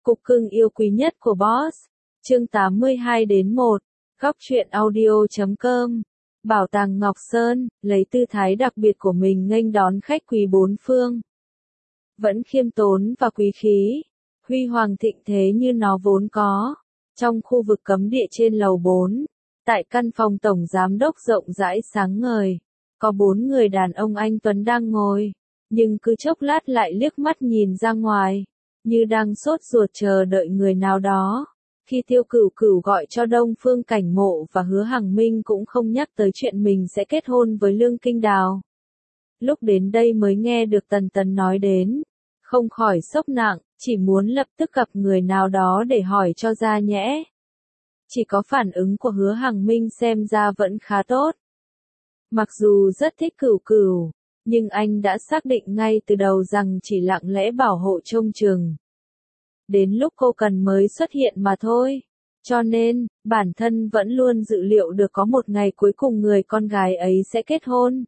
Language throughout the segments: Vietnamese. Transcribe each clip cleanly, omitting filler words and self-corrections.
Cục cưng yêu quý nhất của Boss. Chương 82-1. Góc truyện audio.com. Bảo tàng Ngọc Sơn, lấy tư thái đặc biệt của mình nghênh đón khách quý bốn phương. Vẫn khiêm tốn và quý khí, huy hoàng thịnh thế như nó vốn có. Trong khu vực cấm địa trên lầu 4, tại căn phòng tổng giám đốc rộng rãi sáng ngời, có 4 người đàn ông anh tuấn đang ngồi, nhưng cứ chốc lát lại liếc mắt nhìn ra ngoài, như đang sốt ruột chờ đợi người nào đó. Khi Tiêu Cửu Cửu gọi cho Đông Phương Cảnh Mộ và Hứa Hằng Minh cũng không nhắc tới chuyện mình sẽ kết hôn với Lương Kinh Đào. Lúc đến đây mới nghe được Tần Tần nói đến, không khỏi sốc nặng, chỉ muốn lập tức gặp người nào đó để hỏi cho ra nhẽ. Chỉ có phản ứng của Hứa Hằng Minh xem ra vẫn khá tốt. Mặc dù rất thích Cửu Cửu, nhưng anh đã xác định ngay từ đầu rằng chỉ lặng lẽ bảo hộ trông chừng. Đến lúc cô cần mới xuất hiện mà thôi. Cho nên, bản thân vẫn luôn dự liệu được có một ngày cuối cùng người con gái ấy sẽ kết hôn.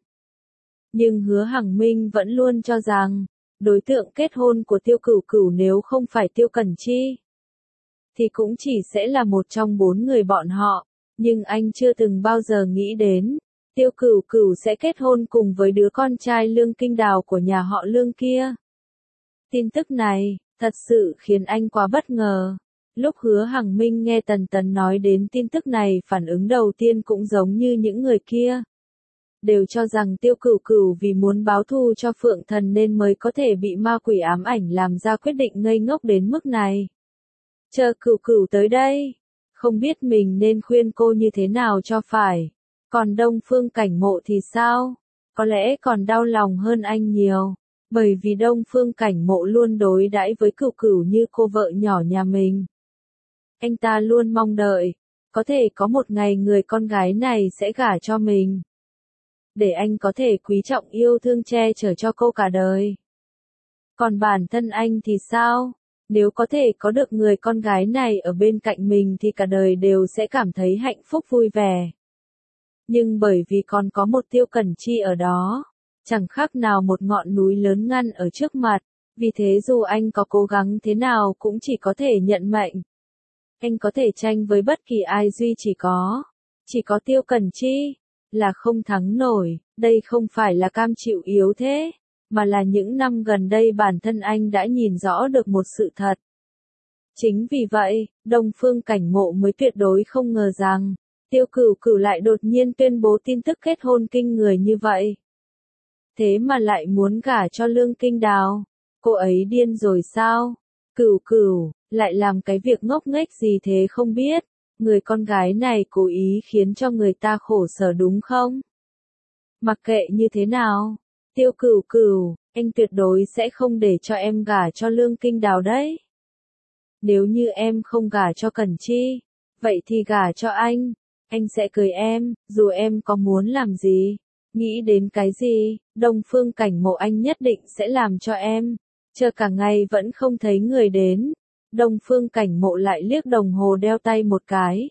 Nhưng Hứa Hằng Minh vẫn luôn cho rằng, đối tượng kết hôn của Tiêu Cửu Cửu nếu không phải Tiêu Cẩn Chi, thì cũng chỉ sẽ là một trong 4 người bọn họ. Nhưng anh chưa từng bao giờ nghĩ đến, Tiêu Cửu Cửu sẽ kết hôn cùng với đứa con trai Lương Kinh Đào của nhà họ Lương kia. Tin tức này, thật sự khiến anh quá bất ngờ. Lúc Hứa Hằng Minh nghe Tần Tần nói đến tin tức này, phản ứng đầu tiên cũng giống như những người kia. Đều cho rằng Tiêu Cửu Cửu vì muốn báo thù cho Phượng Thần nên mới có thể bị ma quỷ ám ảnh làm ra quyết định ngây ngốc đến mức này. Chờ Cửu Cửu tới đây, không biết mình nên khuyên cô như thế nào cho phải. Còn Đông Phương Cảnh Mộ thì sao? Có lẽ còn đau lòng hơn anh nhiều. Bởi vì Đông Phương Cảnh Mộ luôn đối đãi với Cửu Cửu như cô vợ nhỏ nhà mình. Anh ta luôn mong đợi, có thể có một ngày người con gái này sẽ gả cho mình. Để anh có thể quý trọng yêu thương che chở cho cô cả đời. Còn bản thân anh thì sao? Nếu có thể có được người con gái này ở bên cạnh mình thì cả đời đều sẽ cảm thấy hạnh phúc vui vẻ. Nhưng bởi vì còn có một Tiêu Cẩn Chi ở đó, chẳng khác nào một ngọn núi lớn ngăn ở trước mặt, vì thế dù anh có cố gắng thế nào cũng chỉ có thể nhận mệnh. Anh có thể tranh với bất kỳ ai duy chỉ có Tiêu Cẩn Chi, là không thắng nổi. Đây không phải là cam chịu yếu thế, mà là những năm gần đây bản thân anh đã nhìn rõ được một sự thật. Chính vì vậy, Đông Phương Cảnh Mộ mới tuyệt đối không ngờ rằng, Tiêu Cửu Cửu lại đột nhiên tuyên bố tin tức kết hôn kinh người như vậy. Thế mà lại muốn gả cho Lương Kinh Đào. Cô ấy điên rồi sao? Cửu Cửu, lại làm cái việc ngốc nghếch gì thế không biết? Người con gái này cố ý khiến cho người ta khổ sở đúng không? Mặc kệ như thế nào, Tiêu Cửu Cửu, anh tuyệt đối sẽ không để cho em gả cho Lương Kinh Đào đấy. Nếu như em không gả cho Cẩn Chi, vậy thì gả cho anh sẽ cưới em, dù em có muốn làm gì. Nghĩ đến cái gì, Đông Phương Cảnh Mộ anh nhất định sẽ làm cho em. Chờ cả ngày vẫn không thấy người đến. Đông Phương Cảnh Mộ lại liếc đồng hồ đeo tay một cái.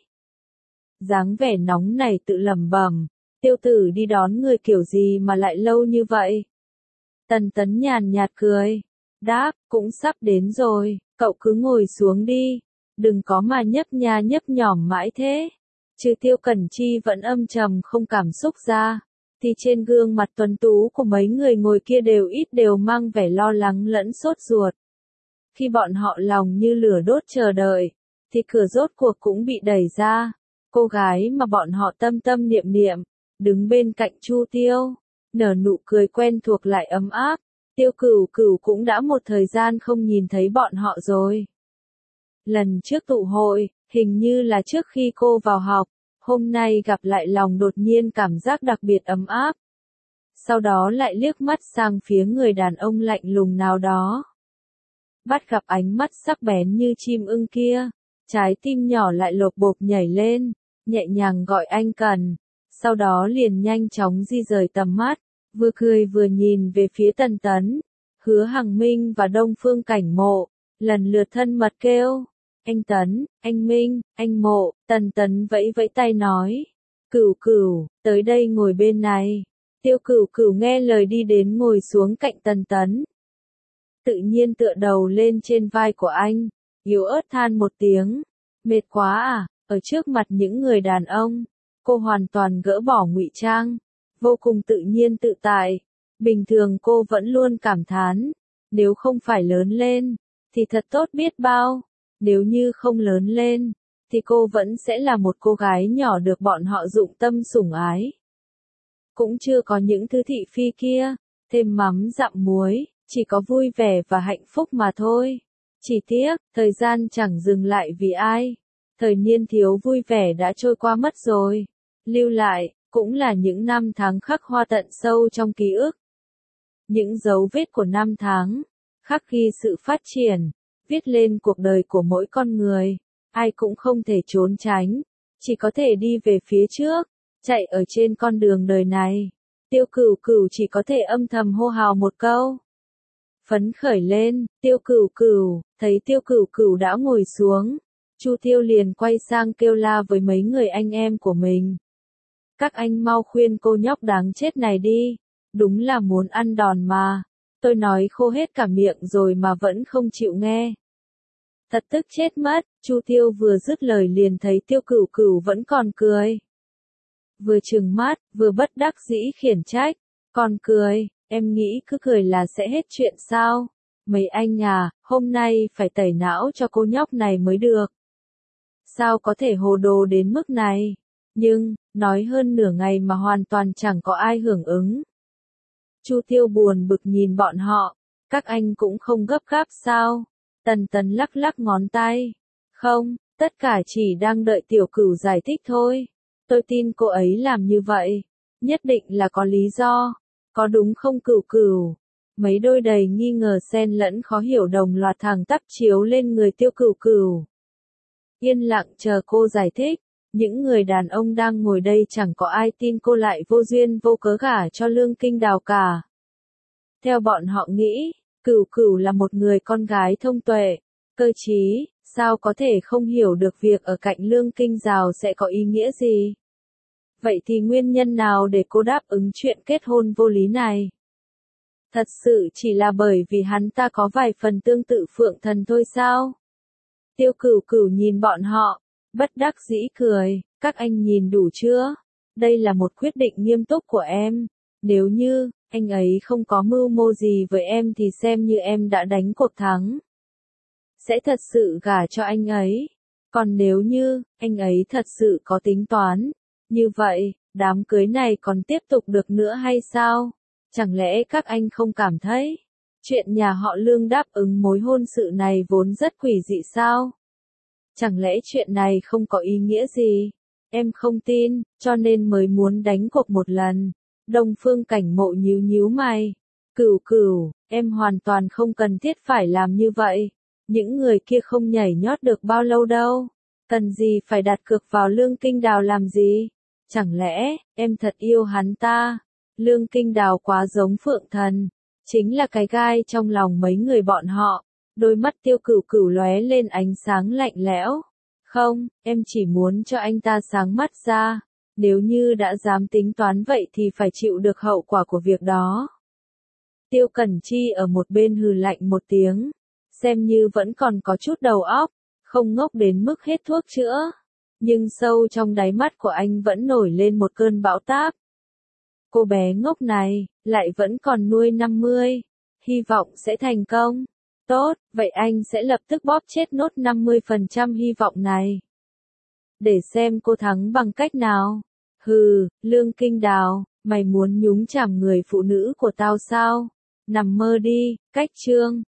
Dáng vẻ nóng này tự lẩm bẩm, Tiêu tử đi đón người kiểu gì mà lại lâu như vậy? Tần Tấn nhàn nhạt cười, đáp, cũng sắp đến rồi, cậu cứ ngồi xuống đi, đừng có mà nhấp nha nhấp nhỏm mãi thế. Trừ Tiêu Cẩn Chi vẫn âm trầm không cảm xúc ra, thì trên gương mặt tuấn tú của mấy người ngồi kia đều mang vẻ lo lắng lẫn sốt ruột. Khi bọn họ lòng như lửa đốt chờ đợi, thì cửa rốt cuộc cũng bị đẩy ra. Cô gái mà bọn họ tâm tâm niệm niệm, đứng bên cạnh Chu Tiêu, nở nụ cười quen thuộc lại ấm áp. Tiêu Cửu Cửu cũng đã một thời gian không nhìn thấy bọn họ rồi. Lần trước tụ hội, hình như là trước khi cô vào học, hôm nay gặp lại lòng đột nhiên cảm giác đặc biệt ấm áp. Sau đó lại liếc mắt sang phía người đàn ông lạnh lùng nào đó. Bắt gặp ánh mắt sắc bén như chim ưng kia, trái tim nhỏ lại lộp bộp nhảy lên, nhẹ nhàng gọi anh Cần, sau đó liền nhanh chóng di rời tầm mắt, vừa cười vừa nhìn về phía Tần Tấn, Hứa Hằng Minh và Đông Phương Cảnh Mộ, lần lượt thân mật kêu, anh Tấn, anh Minh, anh Mộ. Tần Tấn vẫy vẫy tay nói, Cửu Cửu, tới đây ngồi bên này. Tiêu Cửu Cửu nghe lời đi đến ngồi xuống cạnh Tần Tấn. Tự nhiên tựa đầu lên trên vai của anh, yếu ớt than một tiếng. Mệt quá à, ở trước mặt những người đàn ông, cô hoàn toàn gỡ bỏ ngụy trang, vô cùng tự nhiên tự tại. Bình thường cô vẫn luôn cảm thán, nếu không phải lớn lên, thì thật tốt biết bao. Nếu như không lớn lên, thì cô vẫn sẽ là một cô gái nhỏ được bọn họ dụng tâm sủng ái. Cũng chưa có những thứ thị phi kia, thêm mắm dặm muối, chỉ có vui vẻ và hạnh phúc mà thôi. Chỉ tiếc, thời gian chẳng dừng lại vì ai. Thời niên thiếu vui vẻ đã trôi qua mất rồi. Lưu lại, cũng là những năm tháng khắc hoa tận sâu trong ký ức. Những dấu vết của năm tháng, khắc ghi sự phát triển, viết lên cuộc đời của mỗi con người. Ai cũng không thể trốn tránh, chỉ có thể đi về phía trước, chạy ở trên con đường đời này. Tiêu Cửu Cửu chỉ có thể âm thầm hô hào một câu. Phấn khởi lên, Tiêu Cửu Cửu, thấy Tiêu Cửu Cửu đã ngồi xuống, Chu Tiêu liền quay sang kêu la với mấy người anh em của mình. Các anh mau khuyên cô nhóc đáng chết này đi, đúng là muốn ăn đòn mà. Tôi nói khô hết cả miệng rồi mà vẫn không chịu nghe. Thật tức chết mất, Chu Tiêu vừa dứt lời liền thấy Tiêu Cửu Cửu vẫn còn cười. Vừa trừng mắt, vừa bất đắc dĩ khiển trách, còn cười, em nghĩ cứ cười là sẽ hết chuyện sao? Mấy anh à, hôm nay phải tẩy não cho cô nhóc này mới được. Sao có thể hồ đồ đến mức này? Nhưng, nói hơn nửa ngày mà hoàn toàn chẳng có ai hưởng ứng. Chu Tiêu buồn bực nhìn bọn họ, các anh cũng không gấp gáp sao? Tần Tần lắc lắc ngón tay. Không, tất cả chỉ đang đợi Tiểu Cửu giải thích thôi. Tôi tin cô ấy làm như vậy, nhất định là có lý do. Có đúng không Cửu Cửu? Mấy đôi đầy nghi ngờ xen lẫn khó hiểu đồng loạt thẳng tắp chiếu lên người Tiêu Cửu Cửu. Yên lặng chờ cô giải thích. Những người đàn ông đang ngồi đây chẳng có ai tin cô lại vô duyên vô cớ gả cho Lương Kinh Đào cả. Theo bọn họ nghĩ, Cửu Cửu là một người con gái thông tuệ, cơ trí, sao có thể không hiểu được việc ở cạnh Lương Kinh Đào sẽ có ý nghĩa gì? Vậy thì nguyên nhân nào để cô đáp ứng chuyện kết hôn vô lý này? Thật sự chỉ là bởi vì hắn ta có vài phần tương tự Phượng Thần thôi sao? Tiêu Cửu Cửu nhìn bọn họ, bất đắc dĩ cười, các anh nhìn đủ chưa? Đây là một quyết định nghiêm túc của em. Nếu như, anh ấy không có mưu mô gì với em thì xem như em đã đánh cuộc thắng. Sẽ thật sự gả cho anh ấy. Còn nếu như, anh ấy thật sự có tính toán, như vậy, đám cưới này còn tiếp tục được nữa hay sao? Chẳng lẽ các anh không cảm thấy, chuyện nhà họ Lương đáp ứng mối hôn sự này vốn rất quỷ dị sao? Chẳng lẽ chuyện này không có ý nghĩa gì? Em không tin, cho nên mới muốn đánh cuộc một lần. Đông Phương Cảnh Mộ nhíu nhíu mày. Cửu Cửu, em hoàn toàn không cần thiết phải làm như vậy. Những người kia không nhảy nhót được bao lâu đâu. Cần gì phải đặt cược vào Lương Kinh Đào làm gì? Chẳng lẽ, em thật yêu hắn ta? Lương Kinh Đào quá giống Phượng Thần. Chính là cái gai trong lòng mấy người bọn họ. Đôi mắt Tiêu Cửu Cửu lóe lên ánh sáng lạnh lẽo. Không, em chỉ muốn cho anh ta sáng mắt ra. Nếu như đã dám tính toán vậy thì phải chịu được hậu quả của việc đó. Tiêu Cẩn Chi ở một bên hừ lạnh một tiếng. Xem như vẫn còn có chút đầu óc, không ngốc đến mức hết thuốc chữa. Nhưng sâu trong đáy mắt của anh vẫn nổi lên một cơn bão táp. Cô bé ngốc này, lại vẫn còn nuôi 50. Hy vọng sẽ thành công. Tốt, vậy anh sẽ lập tức bóp chết nốt 50% hy vọng này. Để xem cô thắng bằng cách nào. Hừ, Lương Kinh Đào, mày muốn nhúng chàm người phụ nữ của tao sao? Nằm mơ đi, cách chương.